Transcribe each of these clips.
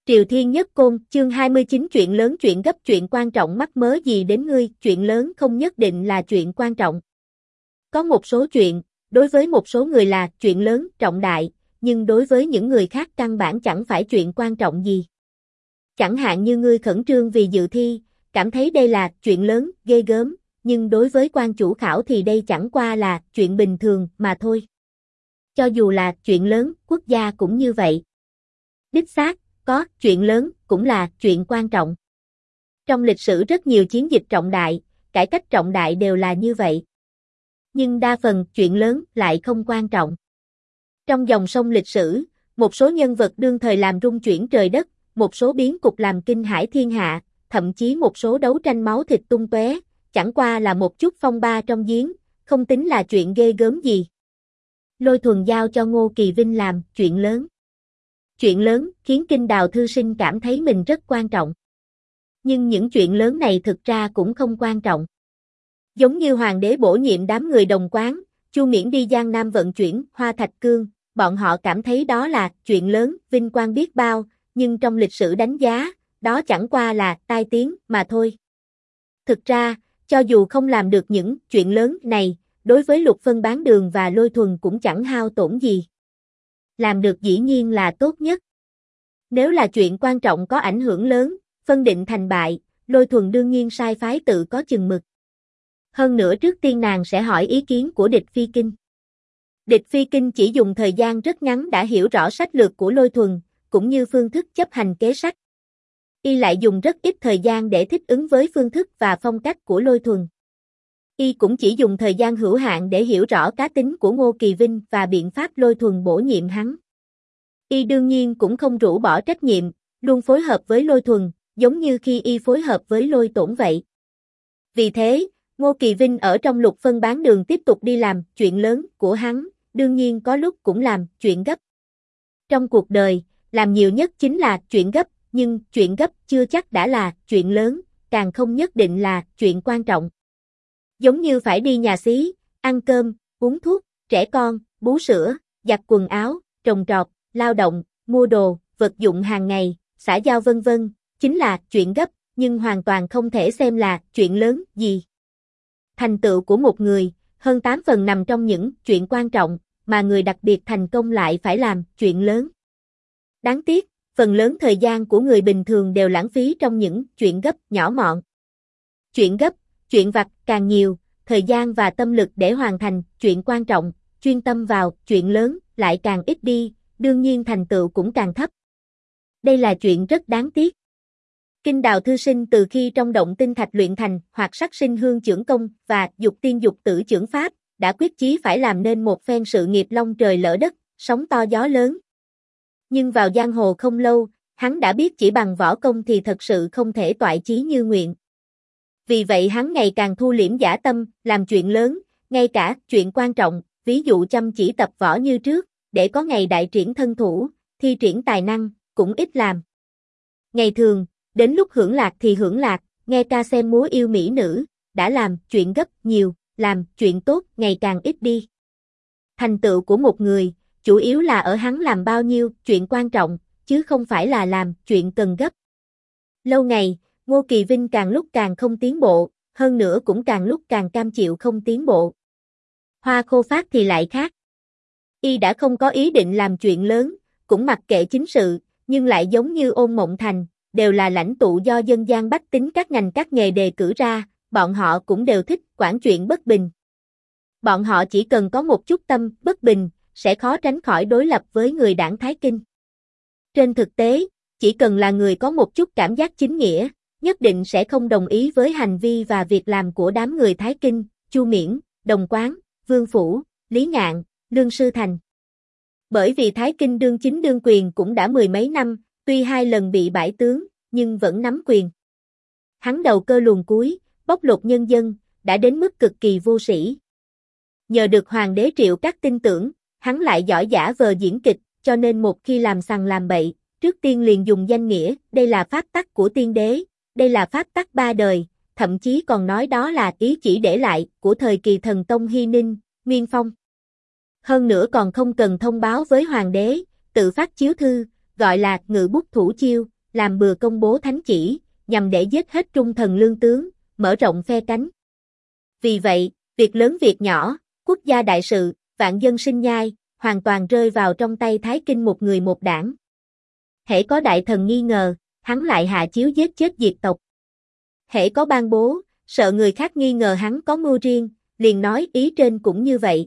Triều Thiên Nhất Côn, chương 29 chuyện lớn chuyện gấp chuyện quan trọng mắc mớ gì đến ngươi, chuyện lớn không nhất định là chuyện quan trọng. Có một số chuyện, đối với một số người là chuyện lớn, trọng đại, nhưng đối với những người khác căn bản chẳng phải chuyện quan trọng gì. Chẳng hạn như ngươi khẩn trương vì dự thi, cảm thấy đây là chuyện lớn, ghê gớm, nhưng đối với quan chủ khảo thì đây chẳng qua là chuyện bình thường mà thôi. Cho dù là chuyện lớn, quốc gia cũng như vậy. Đích xác, có chuyện lớn cũng là chuyện quan trọng. Trong lịch sử rất nhiều chiến dịch trọng đại, cải cách trọng đại đều là như vậy. Nhưng đa phần chuyện lớn lại không quan trọng. Trong dòng sông lịch sử, một số nhân vật đương thời làm rung chuyển trời đất, một số biến cục làm kinh hãi thiên hạ, thậm chí một số đấu tranh máu thịt tung tóe, chẳng qua là một chút phong ba trong giếng, không tính là chuyện ghê gớm gì. Lôi Thuần giao cho Ngô Kỳ Vinh làm chuyện lớn. Chuyện lớn khiến Kinh Đào thư sinh cảm thấy mình rất quan trọng. Nhưng những chuyện lớn này thực ra cũng không quan trọng. Giống như hoàng đế bổ nhiệm đám người đồng quán, Chu Miễn đi Giang Nam vận chuyển Hoa Thạch Cương, bọn họ cảm thấy đó là chuyện lớn, vinh quang biết bao, nhưng trong lịch sử đánh giá, đó chẳng qua là tai tiếng mà thôi. Thực ra, cho dù không làm được những chuyện lớn này, đối với Lục Phân Bán Đường và Lôi Thuần cũng chẳng hao tổn gì. Làm được dĩ nhiên là tốt nhất. Nếu là chuyện quan trọng có ảnh hưởng lớn, phân định thành bại, Lôi Thuần đương nhiên sai phái tự có chừng mực. Hơn nữa trước tiên nàng sẽ hỏi ý kiến của Địch Phi Kinh. Địch Phi Kinh chỉ dùng thời gian rất ngắn đã hiểu rõ sách lược của Lôi Thuần, cũng như phương thức chấp hành kế sách. Y lại dùng rất ít thời gian để thích ứng với phương thức và phong cách của Lôi Thuần. Y cũng chỉ dùng thời gian hữu hạn để hiểu rõ cá tính của Ngô Kỳ Vinh và biện pháp Lôi Thuần bổ nhiệm hắn. Y đương nhiên cũng không rũ bỏ trách nhiệm, luôn phối hợp với Lôi Thuần, giống như khi Y phối hợp với Lôi Tổn vậy. Vì thế, Ngô Kỳ Vinh ở trong Lục Phân Bán Đường tiếp tục đi làm chuyện lớn của hắn, đương nhiên có lúc cũng làm chuyện gấp. Trong cuộc đời, làm nhiều nhất chính là chuyện gấp, nhưng chuyện gấp chưa chắc đã là chuyện lớn, càng không nhất định là chuyện quan trọng. Giống như phải đi nhà xí, ăn cơm, uống thuốc, trẻ con, bú sữa, giặt quần áo, trồng trọt, lao động, mua đồ, vật dụng hàng ngày, xã giao vân vân, chính là chuyện gấp, nhưng hoàn toàn không thể xem là chuyện lớn gì. Thành tựu của một người, hơn 8 phần nằm trong những chuyện quan trọng, mà người đặc biệt thành công lại phải làm chuyện lớn. Đáng tiếc, phần lớn thời gian của người bình thường đều lãng phí trong những chuyện gấp nhỏ mọn. Chuyện gấp, chuyện vặt càng nhiều, thời gian và tâm lực để hoàn thành chuyện quan trọng, chuyên tâm vào chuyện lớn lại càng ít đi, đương nhiên thành tựu cũng càng thấp. Đây là chuyện rất đáng tiếc. Kinh Đào thư sinh từ khi trong động tinh thạch luyện thành hoặc sắc sinh hương chưởng công và dục tiên dục tử chưởng pháp, đã quyết chí phải làm nên một phen sự nghiệp long trời lỡ đất, sóng to gió lớn. Nhưng vào giang hồ không lâu, hắn đã biết chỉ bằng võ công thì thật sự không thể toại chí như nguyện. Vì vậy hắn ngày càng thu liễm dã tâm, làm chuyện lớn, ngay cả chuyện quan trọng, ví dụ chăm chỉ tập võ như trước, để có ngày đại triển thân thủ, thi triển tài năng, cũng ít làm. Ngày thường, đến lúc hưởng lạc thì hưởng lạc, nghe ca xem múa yêu mỹ nữ, đã làm chuyện gấp nhiều, làm chuyện tốt ngày càng ít đi. Thành tựu của một người, chủ yếu là ở hắn làm bao nhiêu chuyện quan trọng, chứ không phải là làm chuyện cần gấp. Lâu ngày, Ngô Kỳ Vinh càng lúc càng không tiến bộ, hơn nữa cũng càng lúc càng cam chịu không tiến bộ. Hoa Khô Phát thì lại khác. Y đã không có ý định làm chuyện lớn, cũng mặc kệ chính sự, nhưng lại giống như Ôn Mộng Thành, đều là lãnh tụ do dân gian bách tính các ngành các nghề đề cử ra, bọn họ cũng đều thích quản chuyện bất bình. Bọn họ chỉ cần có một chút tâm bất bình, sẽ khó tránh khỏi đối lập với người đảng Thái Kinh. Trên thực tế, chỉ cần là người có một chút cảm giác chính nghĩa, nhất định sẽ không đồng ý với hành vi và việc làm của đám người Thái Kinh, Chu Miễn, Đồng Quán, Vương Phủ, Lý Ngạn, Lương Sư Thành. Bởi vì Thái Kinh đương chính đương quyền cũng đã mười mấy năm, tuy 2 lần bị bãi tướng, nhưng vẫn nắm quyền. Hắn đầu cơ luồn cuối, bóc lột nhân dân, đã đến mức cực kỳ vô sĩ. Nhờ được Hoàng đế Triệu Cát tin tưởng, hắn lại giỏi giả vờ diễn kịch, cho nên một khi làm sằng làm bậy, trước tiên liền dùng danh nghĩa, đây là pháp tắc của tiên đế, đây là pháp tắc 3 đời, thậm chí còn nói đó là ý chỉ để lại của thời kỳ thần tông Hy Ninh, Nguyên Phong. Hơn nữa còn không cần thông báo với Hoàng đế, tự phát chiếu thư, gọi là ngự bút thủ chiêu, làm bừa công bố thánh chỉ, nhằm để giết hết trung thần lương tướng, mở rộng phe cánh. Vì vậy, việc lớn việc nhỏ, quốc gia đại sự, vạn dân sinh nhai, hoàn toàn rơi vào trong tay Thái Kinh một người một đảng. Hễ có đại thần nghi ngờ, hắn lại hạ chiếu giết chết diệt tộc. Hễ có ban bố, sợ người khác nghi ngờ hắn có mưu riêng, liền nói ý trên cũng như vậy.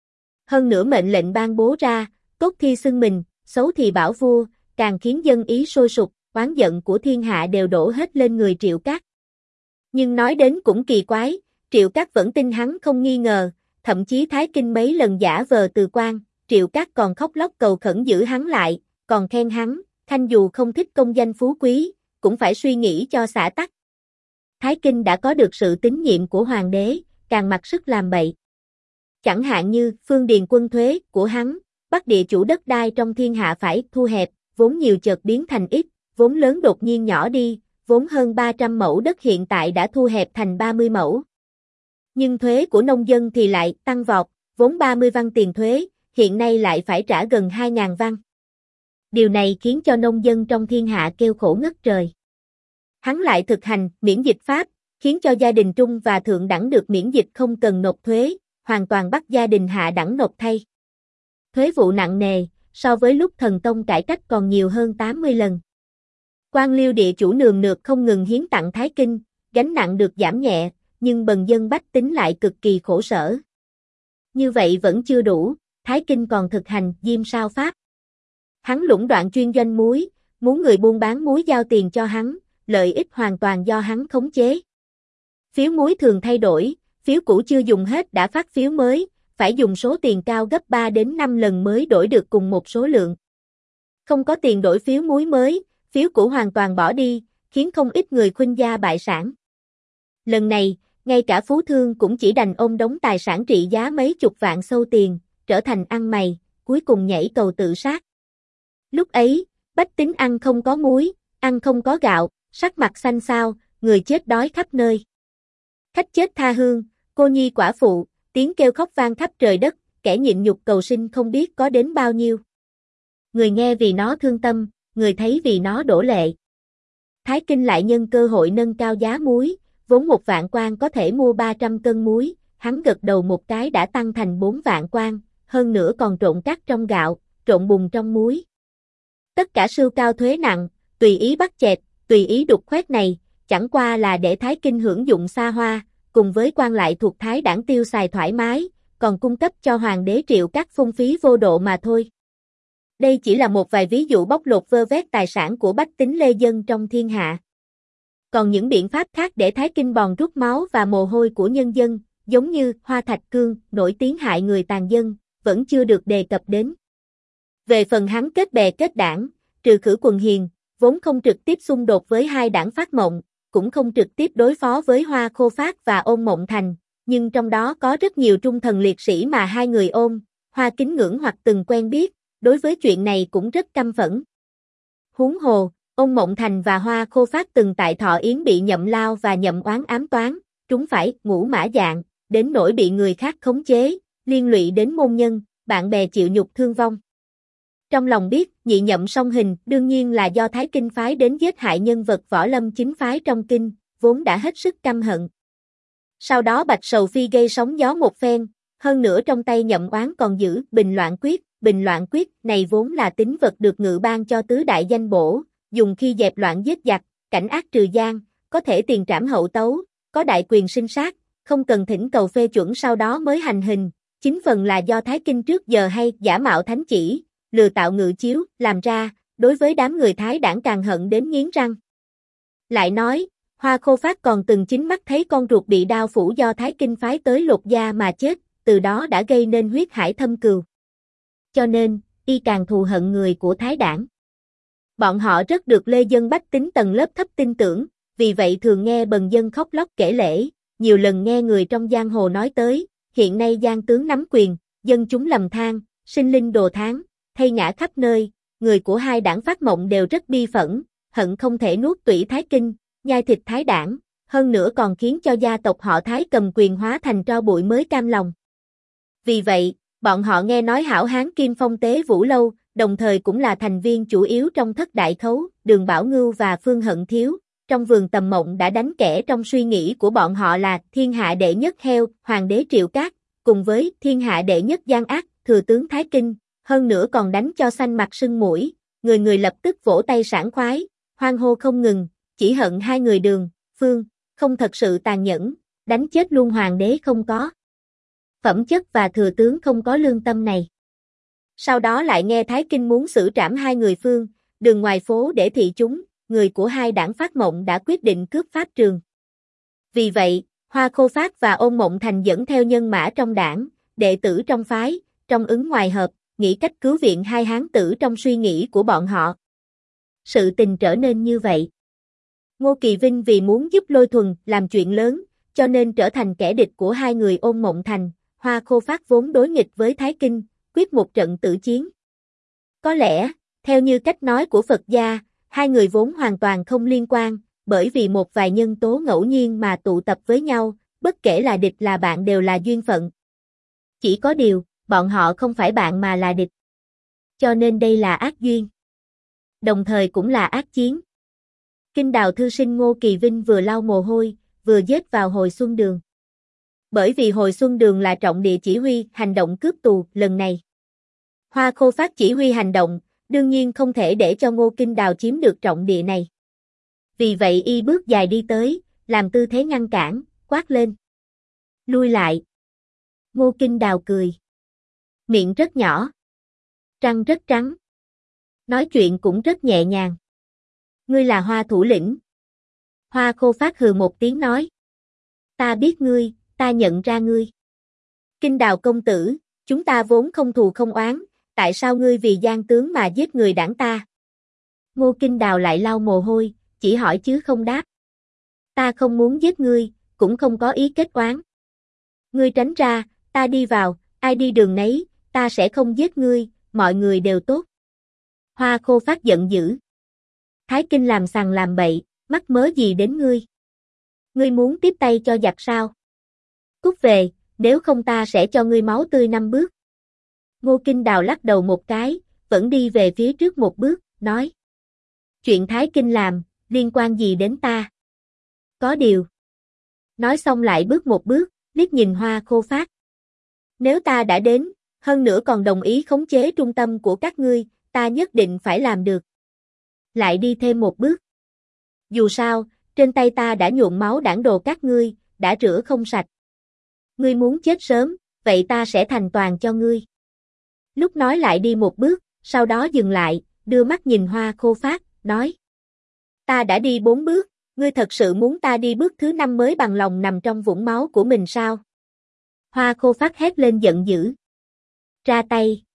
Hơn nữa mệnh lệnh ban bố ra, tốt thì xưng mình, xấu thì bảo vua, càng khiến dân ý sôi sục, oán giận của thiên hạ đều đổ hết lên người Triệu Cát. Nhưng nói đến cũng kỳ quái, Triệu Cát vẫn tin hắn không nghi ngờ, thậm chí Thái Kinh mấy lần giả vờ từ quan, Triệu Cát còn khóc lóc cầu khẩn giữ hắn lại, còn khen hắn, Khanh dù không thích công danh phú quý, cũng phải suy nghĩ cho xã tắc. Thái Kinh đã có được sự tín nhiệm của hoàng đế, càng mặc sức làm bậy. Chẳng hạn như phương điền quân thuế của hắn, bắt địa chủ đất đai trong thiên hạ phải thu hẹp, vốn nhiều chợt biến thành ít, vốn lớn đột nhiên nhỏ đi, vốn hơn 300 mẫu đất hiện tại đã thu hẹp thành 30 mẫu. Nhưng thuế của nông dân thì lại tăng vọt, vốn 30 văn tiền thuế, hiện nay lại phải trả gần 2.000 văn. Điều này khiến cho nông dân trong thiên hạ kêu khổ ngất trời. Hắn lại thực hành miễn dịch pháp, khiến cho gia đình trung và thượng đẳng được miễn dịch không cần nộp thuế, hoàn toàn bắt gia đình hạ đẳng nộp thay. Thuế vụ nặng nề, so với lúc thần tông cải cách còn nhiều hơn 80 lần. Quan liêu địa chủ nườm nượp không ngừng hiến tặng Thái Kinh, gánh nặng được giảm nhẹ, nhưng bần dân bách tính lại cực kỳ khổ sở. Như vậy vẫn chưa đủ, Thái Kinh còn thực hành diêm sao pháp. Hắn lũng đoạn chuyên doanh muối, muốn người buôn bán muối giao tiền cho hắn, lợi ích hoàn toàn do hắn khống chế. Phiếu muối thường thay đổi, phiếu cũ chưa dùng hết đã phát phiếu mới, phải dùng số tiền cao gấp 3 đến 5 lần mới đổi được cùng một số lượng. Không có tiền đổi phiếu muối mới, phiếu cũ hoàn toàn bỏ đi, khiến không ít người khuynh gia bại sản. Lần này, ngay cả phú thương cũng chỉ đành ôm đống tài sản trị giá mấy chục vạn sâu tiền, trở thành ăn mày, cuối cùng nhảy cầu tự sát. Lúc ấy, bách tính ăn không có muối, ăn không có gạo, sắc mặt xanh xao, người chết đói khắp nơi. Khách chết tha hương, cô nhi quả phụ, tiếng kêu khóc vang khắp trời đất, kẻ nhịn nhục cầu sinh không biết có đến bao nhiêu. Người nghe vì nó thương tâm, người thấy vì nó đổ lệ. Thái Kinh lại nhân cơ hội nâng cao giá muối, vốn 1 vạn quan có thể mua 300 cân muối, hắn gật đầu một cái đã tăng thành 4 vạn quan, hơn nữa còn trộn cát trong gạo, trộn bùn trong muối. Tất cả sưu cao thuế nặng, tùy ý bắt chẹt, tùy ý đục khoét này, chẳng qua là để Thái Kinh hưởng dụng xa hoa, cùng với quan lại thuộc Thái đảng tiêu xài thoải mái, còn cung cấp cho hoàng đế Triệu Cát phung phí vô độ mà thôi. Đây chỉ là một vài ví dụ bóc lột vơ vét tài sản của bách tính lê dân trong thiên hạ. Còn những biện pháp khác để Thái Kinh bòn rút máu và mồ hôi của nhân dân, giống như Hoa Thạch Cương, nổi tiếng hại người tàn dân, vẫn chưa được đề cập đến. Về phần hắn kết bè kết đảng, trừ Khử Quần Hiền, vốn không trực tiếp xung đột với hai đảng Phát Mộng, cũng không trực tiếp đối phó với Hoa Khô Phát và Ôn Mộng Thành, nhưng trong đó có rất nhiều trung thần liệt sĩ mà hai người Ôn, Hoa kính ngưỡng hoặc từng quen biết, đối với chuyện này cũng rất căm phẫn. Huống hồ, Ôn Mộng Thành và Hoa Khô Phát từng tại Thọ Yến bị Nhậm Lao và Nhậm Oán ám toán, trúng phải ngũ mã dạng, đến nỗi bị người khác khống chế, liên lụy đến môn nhân, bạn bè chịu nhục thương vong. Trong lòng biết, nhị nhậm song hình đương nhiên là do Thái Kinh phái đến giết hại nhân vật võ lâm chính phái trong kinh, vốn đã hết sức căm hận. Sau đó Bạch Sầu Phi gây sóng gió một phen, hơn nữa trong tay Nhậm Oán còn giữ Bình Loạn Quyết này vốn là tín vật được ngự ban cho tứ đại danh bổ, dùng khi dẹp loạn giết giặc, cảnh ác trừ gian, có thể tiền trảm hậu tấu, có đại quyền sinh sát, không cần thỉnh cầu phê chuẩn sau đó mới hành hình, chính phần là do Thái Kinh trước giờ hay giả mạo thánh chỉ, lừa tạo ngự chiếu, làm ra, đối với đám người Thái đảng càng hận đến nghiến răng. Lại nói, Hoa Khô Phát còn từng chính mắt thấy con ruột bị đao phủ do Thái Kinh phái tới lột da mà chết, từ đó đã gây nên huyết hải thâm cừu. Cho nên, y càng thù hận người của Thái đảng. Bọn họ rất được lê dân bách tính tầng lớp thấp tin tưởng, vì vậy thường nghe bần dân khóc lóc kể lể, nhiều lần nghe người trong giang hồ nói tới, hiện nay giang tướng nắm quyền, dân chúng lầm than, sinh linh đồ thán, thay ngã khắp nơi, người của hai đảng Phát Mộng đều rất bi phẫn, hận không thể nuốt tủy Thái Kinh, nhai thịt Thái đảng, hơn nữa còn khiến cho gia tộc họ Thái cầm quyền hóa thành tro bụi mới cam lòng. Vì vậy, bọn họ nghe nói hảo hán Kim Phong Tế Vũ Lâu, đồng thời cũng là thành viên chủ yếu trong thất đại khấu, Đường Bảo Ngưu và Phương Hận Thiếu. Trong vườn tầm mộng đã đánh kẻ trong suy nghĩ của bọn họ là thiên hạ đệ nhất heo, hoàng đế Triệu Cát, cùng với thiên hạ đệ nhất gian ác, thừa tướng Thái Kinh, hơn nữa còn đánh cho xanh mặt sưng mũi, người người lập tức vỗ tay sảng khoái, hoan hô không ngừng, chỉ hận hai người Đường, Phương, không thật sự tàn nhẫn, đánh chết luôn hoàng đế không có phẩm chất và thừa tướng không có lương tâm này. Sau đó lại nghe Thái Kinh muốn xử trảm hai người Phương, Đường ngoài phố để thị chúng, người của hai đảng phát mộng đã quyết định cướp pháp trường. Vì vậy, Hoa Khô Phát và Ôn Mộng Thành dẫn theo nhân mã trong đảng, đệ tử trong phái, trong ứng ngoài hợp, nghĩ cách cứu viện hai hán tử trong suy nghĩ của bọn họ. Sự tình trở nên như vậy. Ngô Kỳ Vinh vì muốn giúp Lôi Thuần làm chuyện lớn, cho nên trở thành kẻ địch của hai người Ôn Mộng Thành, Hoa Khô Phát vốn đối nghịch với Thái Kinh, quyết một trận tử chiến. Có lẽ, theo như cách nói của Phật gia, hai người vốn hoàn toàn không liên quan, bởi vì một vài nhân tố ngẫu nhiên mà tụ tập với nhau, bất kể là địch là bạn đều là duyên phận. Chỉ có điều, bọn họ không phải bạn mà là địch. Cho nên đây là ác duyên. Đồng thời cũng là ác chiến. Kinh đào thư sinh Ngô Kỳ Vinh vừa lau mồ hôi, vừa dết vào Hồi Xuân Đường. Bởi vì Hồi Xuân Đường là trọng địa chỉ huy hành động cướp tù lần này. Hoa Khô Phát chỉ huy hành động, đương nhiên không thể để cho Ngô Kinh Đào chiếm được trọng địa này. Vì vậy y bước dài đi tới, làm tư thế ngăn cản, quát lên. Lui lại. Ngô Kinh Đào cười. Miệng rất nhỏ. Răng rất trắng. Nói chuyện cũng rất nhẹ nhàng. Ngươi là Hoa thủ lĩnh. Hoa Khô Phát hừ một tiếng nói. Ta biết ngươi, ta nhận ra ngươi. Kinh Đào công tử, chúng ta vốn không thù không oán, tại sao ngươi vì gian tướng mà giết người đảng ta? Ngô Kinh Đào lại lau mồ hôi, chỉ hỏi chứ không đáp. Ta không muốn giết ngươi, cũng không có ý kết oán. Ngươi tránh ra, ta đi vào, ai đi đường nấy, ta sẽ không giết ngươi, mọi người đều tốt. Hoa Khô Phát giận dữ. Thái Kinh làm sằng làm bậy, mắc mớ gì đến ngươi? Ngươi muốn tiếp tay cho giặc sao? Cút về, nếu không ta sẽ cho ngươi máu tươi 5 bước. Ngô Kinh Đào lắc đầu một cái, vẫn đi về phía trước một bước, nói. Chuyện Thái Kinh làm, liên quan gì đến ta? Có điều. Nói xong lại bước một bước, liếc nhìn Hoa Khô Phát. Nếu ta đã đến, hơn nữa còn đồng ý khống chế trung tâm của các ngươi, ta nhất định phải làm được. Lại đi thêm một bước. Dù sao, trên tay ta đã nhuộm máu đảng đồ các ngươi, đã rửa không sạch. Ngươi muốn chết sớm, vậy ta sẽ thành toàn cho ngươi. Lúc nói lại đi một bước, sau đó dừng lại, đưa mắt nhìn Hoa Khô Phát, nói. Ta đã đi 4 bước, ngươi thật sự muốn ta đi bước thứ 5 mới bằng lòng nằm trong vũng máu của mình sao? Hoa Khô Phát hét lên giận dữ. Ra tay.